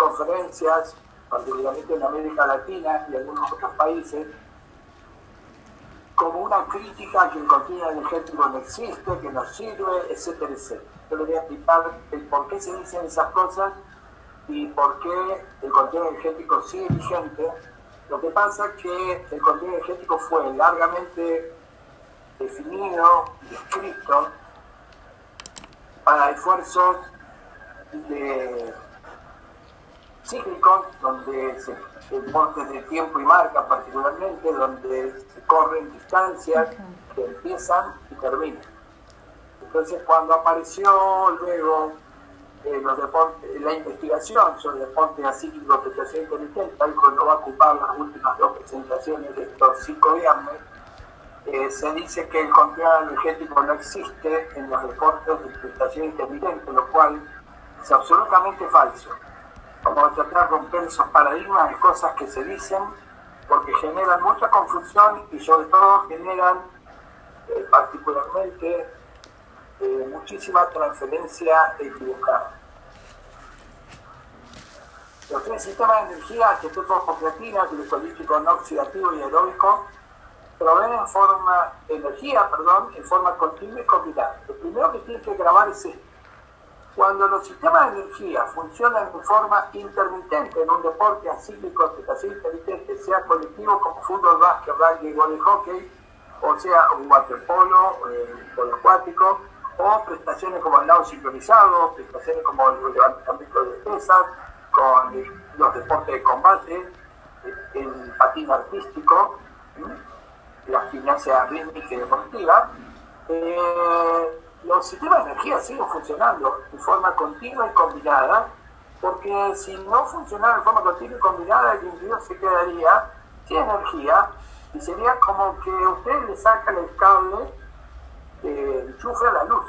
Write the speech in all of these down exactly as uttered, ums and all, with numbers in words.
conferencias, particularmente en América Latina y algunos otros países, como una crítica que el contenido energético no existe, que no sirve, etcétera, etcétera. Yo les voy a explicar el por qué se dicen esas cosas y por qué el contenido energético sigue vigente. Lo que pasa es que el contenido energético fue largamente definido y escrito para esfuerzos de cíclicos, donde se deportes de tiempo y marca particularmente, donde se corren distancias que empiezan y terminan. Entonces, cuando apareció luego eh, los deportes, la investigación sobre deportes acíclicos de prestación inteligente, tal como no va a ocupar las últimas dos presentaciones de estos cinco viernes, eh, se dice que el contenido energético no existe en los deportes de prestación inteligente, lo cual es absolutamente falso. Vamos a tratar de romper esos paradigmas de cosas que se dicen, porque generan mucha confusión y sobre todo generan eh, particularmente eh, muchísima transferencia equivocada. Los tres sistemas de energía, ketónico-creatina, glicolítico no oxidativo y aeróbico, proveen en forma, energía, perdón, en forma continua y combinada. Lo primero que tienen que grabar es esto. Cuando los sistemas de energía funcionan de forma intermitente en un deporte acíclico de prestación inteligente, sea colectivo como fútbol, básquet, rugby, vóley, hockey, o sea un waterpolo, eh, polo acuático, o prestaciones como el nado sincronizado, prestaciones como el levantamiento de pesas, con los deportes de combate, el patín artístico, ¿sí? La gimnasia rítmica y deportiva, eh, los sistemas de energía siguen funcionando de forma continua y combinada, porque si no funcionara de forma continua y combinada, el individuo se quedaría sin energía y sería como que usted le saca el cable de enchufe a la luz.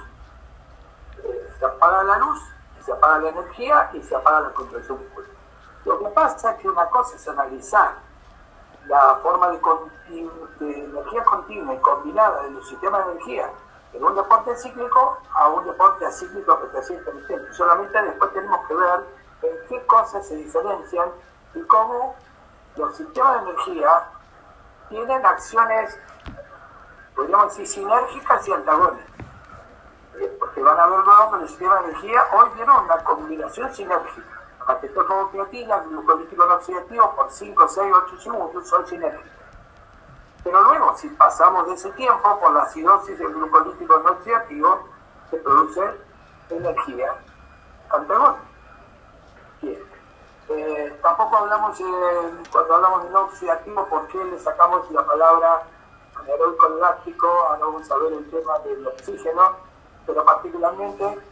Eh, se apaga la luz, se apaga la energía y se apaga la contracción muscular. Lo que pasa es que una cosa es analizar la forma de, de energía continua y combinada de los sistemas de energía en un deporte cíclico a un deporte acíclico de prestación inteligente. Solamente después tenemos que ver en qué cosas se diferencian y cómo los sistemas de energía tienen acciones, podríamos decir, sinérgicas y antagónicas. Porque van a ver luego que el sistema de energía hoy vieron una combinación sinérgica. La ketónico-creatina, el glucolítico no oxidativo, por cinco, seis, ocho segundos son sinérgicos. Pero luego, si pasamos de ese tiempo, por la acidosis del glucolítico no oxidativo, se produce energía antagónica. Bien. Eh, tampoco hablamos, eh, cuando hablamos de no oxidativo, ¿por qué le sacamos la palabra anaeróbico láctico? Ahora vamos a ver el tema del oxígeno, pero particularmente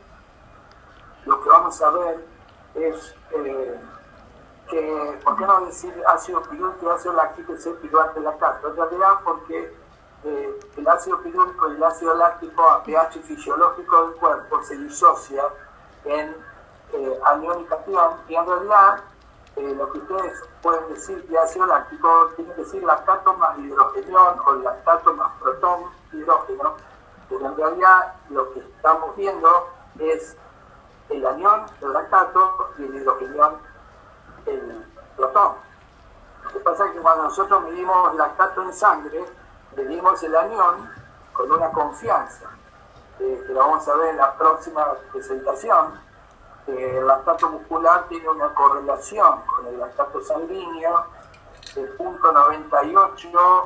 lo que vamos a ver es eh, que, ¿por qué no decir ácido pirúrico y ácido láctico y ser piruvato lactato? En realidad porque eh, el ácido pirúrico y el ácido láctico a pH fisiológico del cuerpo se disocia en eh, anión y catión, y en realidad eh, lo que ustedes pueden decir de ácido láctico tiene que decir lactato más hidrogenión o lactato más protón hidrógeno, pero en realidad lo que estamos viendo es el anión, el lactato, y el hidrogenión, el protón. Lo que pasa es que cuando nosotros medimos lactato en sangre, medimos el anión con una confianza, eh, que lo vamos a ver en la próxima presentación. Eh, el lactato muscular tiene una correlación con el lactato sanguíneo de punto noventa y ocho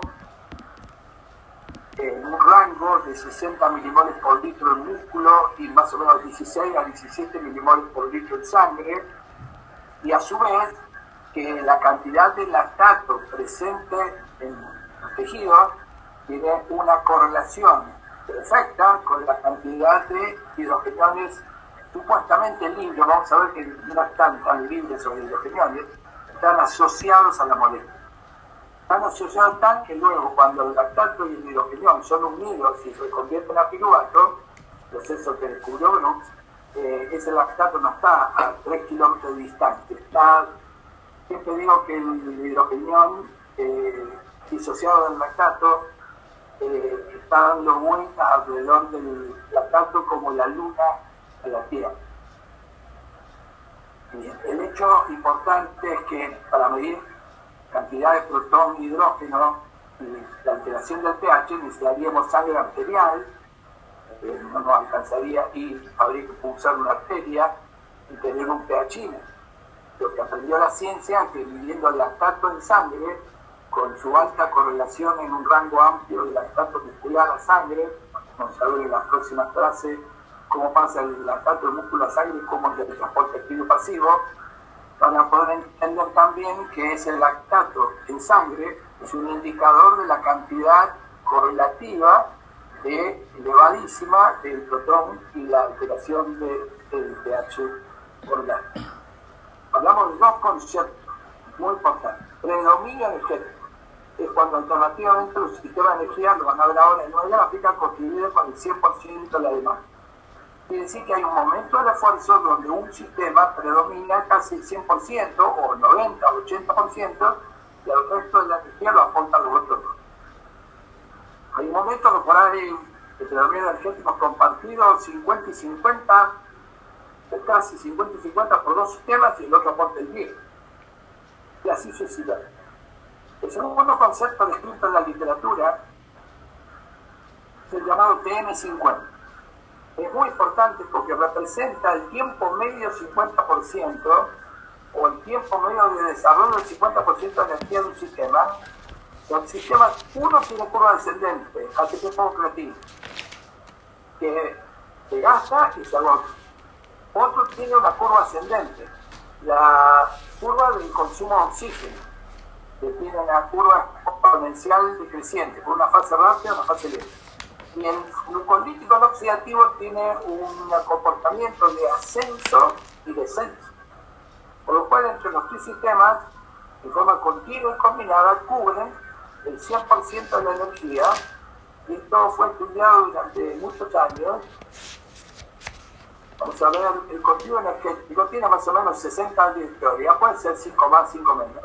en un rango de sesenta milimoles por litro en músculo y más o menos dieciséis a diecisiete milimoles por litro en sangre, y a su vez que la cantidad de lactato presente en los tejidos tiene una correlación perfecta con la cantidad de hidrogeniones supuestamente libres. Vamos a ver que no están tan libres sobre hidrogeniones, están asociados a la molécula. Están asociados tan que luego, cuando el lactato y el hidrogenión son unidos y se convierten a piruvato, proceso que descubrió Brooks, eh, ese lactato no está a tres kilómetros de distancia. Está, siempre digo que el hidrogenión eh, disociado del lactato eh, está dando vueltas alrededor del lactato como la luna a la Tierra. Bien. El hecho importante es que para medir cantidad de protón y hidrógeno y la alteración del pH necesitaríamos sangre arterial, eh, no nos alcanzaría y habría que pulsar una arteria y tener un pH. Lo que aprendió la ciencia es que midiendo el lactato en sangre, con su alta correlación en un rango amplio de lactato muscular a sangre, vamos a ver en las próximas clases cómo pasa el lactato del músculo a sangre y cómo es el transporte activo y pasivo, para poder entender también que ese lactato en sangre es un indicador de la cantidad correlativa de elevadísima del protón y la alteración de, del pH correlativo. Hablamos de dos conceptos muy importantes. Predominio energético es cuando alternativamente los sistemas de energía, lo van a ver ahora en una gráfica, contribuyen con el cien por ciento de la demanda. Quiere decir que hay un momento del esfuerzo donde un sistema predomina casi el cien por ciento o noventa o ochenta por ciento y el resto de la energía lo aportan los otros dos. Hay momentos que por ahí de predominio energético compartido cincuenta y cincuenta, casi cincuenta y cincuenta por dos sistemas y el otro aporta el diez. Y así sucesivamente. El segundo concepto descrito en la literatura es el llamado T M cincuenta. Es muy importante porque representa el tiempo medio cincuenta por ciento o el tiempo medio de desarrollo del cincuenta por ciento de energía de un sistema. El sistema, uno tiene curva descendente, A T P poco creativo, que se gasta y se agota. Otro tiene una curva ascendente, la curva del consumo de oxígeno, que tiene una curva exponencial decreciente, con una fase rápida y una fase lenta. Y el glucolítico no oxidativo tiene un comportamiento de ascenso y descenso. Por lo cual, entre los tres sistemas, de forma continua y combinada, cubren el cien por ciento de la energía. Y esto fue estudiado durante muchos años. Vamos a ver, el continuo energético tiene más o menos sesenta años de historia, puede ser cinco más, cinco menos.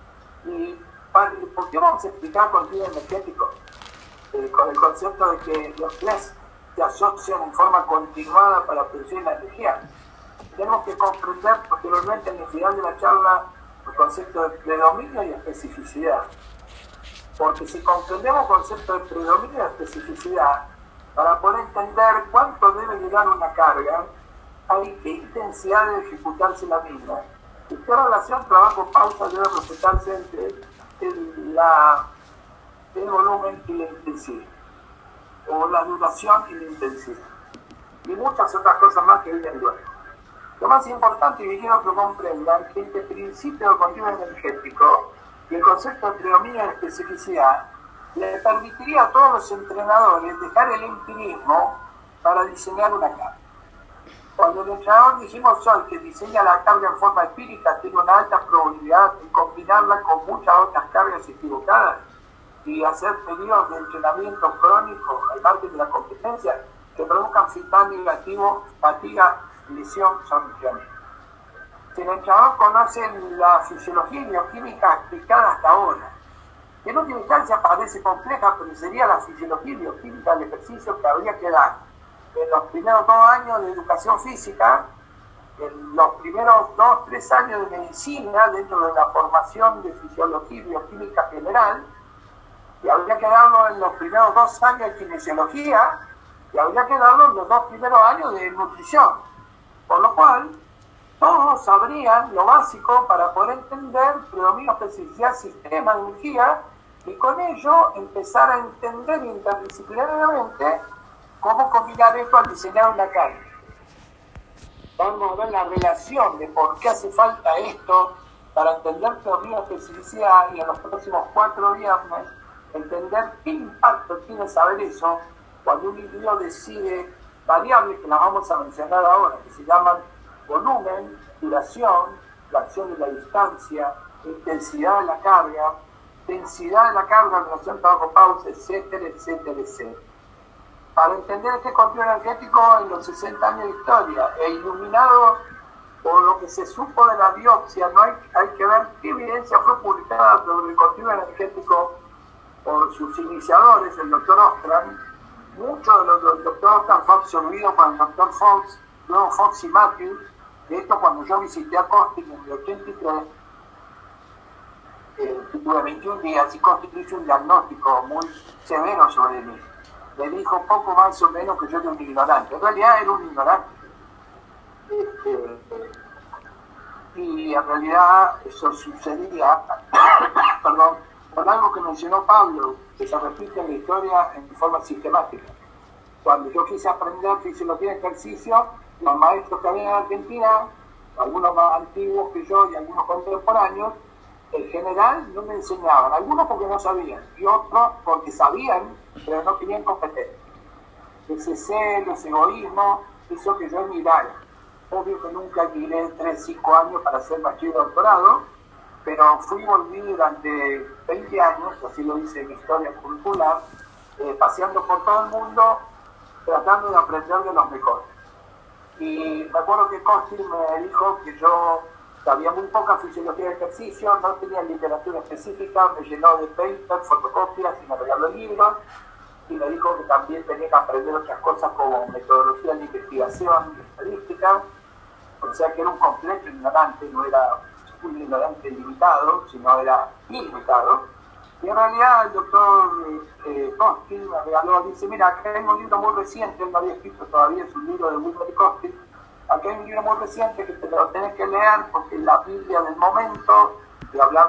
¿Y por qué vamos a explicar continuo energético? Eh, con el concepto de que los tres se asocian en forma continuada para producir la energía. Tenemos que comprender posteriormente en el final de la charla el concepto de predominio y especificidad. Porque si comprendemos el concepto de predominio y especificidad, para poder entender cuánto debe llegar una carga, hay qué intensidad de ejecutarse la misma, y qué relación trabajo-pausa debe respetarse entre el, la el volumen y la intensidad, o la duración y la intensidad, y muchas otras cosas más que vienen luego. Lo más importante, y quiero que comprendan, que este principio de continuo energético y el concepto de predominio de especificidad le permitiría a todos los entrenadores dejar el empirismo para diseñar una carga. Cuando el entrenador dijimos hoy que diseña la carga en forma empírica, tiene una alta probabilidad de combinarla con muchas otras cargas equivocadas y hacer periodos de entrenamiento crónico al margen de la competencia que produzcan feedback negativo, fatiga, lesión, sometiamiento. Si el entrenador conoce la fisiología y bioquímica explicada hasta ahora, que en última instancia parece compleja, pero sería la fisiología y bioquímica del ejercicio que habría que dar en los primeros dos años de educación física, en los primeros dos, tres años de medicina, dentro de la formación de fisiología y bioquímica general, y habría que darlo en los primeros dos años de kinesiología, y habría que darlo en los dos primeros años de nutrición. Por lo cual, todos sabrían lo básico para poder entender predominio, especificidad, sistema de energía, y con ello empezar a entender interdisciplinariamente cómo combinar esto al diseñar una carga. Vamos a ver la relación de por qué hace falta esto para entender predominio, especificidad, y en los próximos cuatro viernes entender qué impacto tiene saber eso cuando un individuo decide variables que las vamos a mencionar ahora, que se llaman volumen, duración, la acción de la distancia, intensidad de la carga, densidad de la carga, relación trabajo-pausa, etcétera, etcétera, etcétera. Para entender este continuo energético en los sesenta años de historia e iluminado por lo que se supo de la biopsia, no hay, hay que ver qué evidencia fue publicada sobre el continuo energético por sus iniciadores, el doctor Ostrom. Mucho de lo que el doctor Ostrom fue absorbido por el doctor Fox, luego Fox y Matthews, De esto, cuando yo visité a Costi en el ochenta y tres, eh, tuve veintiún días y Costi hizo un diagnóstico muy severo sobre mí. Le dijo poco más o menos que yo era un ignorante. En realidad era un ignorante. Este, y en realidad eso sucedía, perdón, por algo que mencionó Pablo, que se repite en la historia en forma sistemática. Cuando yo quise aprender fisiología de ejercicio, los maestros que había en Argentina, algunos más antiguos que yo y algunos contemporáneos, en general no me enseñaban, algunos porque no sabían y otros porque sabían, pero no tenían competencia. Ese celo, ese egoísmo hizo que yo emigrara. Obvio que nunca emigré tres, cinco años para hacer bachiller y doctorado, pero fui y volví durante veinte años, así lo dice en mi historia curricular, eh, paseando por todo el mundo, tratando de aprender de los mejores. Y me acuerdo que Costi me dijo que yo sabía muy poca fisiología de ejercicio, no tenía literatura específica, me llenó de papers, fotocopias y me regaló libros, y me dijo que también tenía que aprender otras cosas como metodología de investigación y estadística, o sea que era un completo ignorante, no era un ignorante limitado, sino era ilimitado. Y en realidad el doctor eh, Costi me regaló, dice, mira, acá hay un libro muy reciente, él no había escrito todavía su libro de Wilmer Costi, acá hay un libro muy reciente que te lo tenés que leer porque es la Biblia del momento, y hablando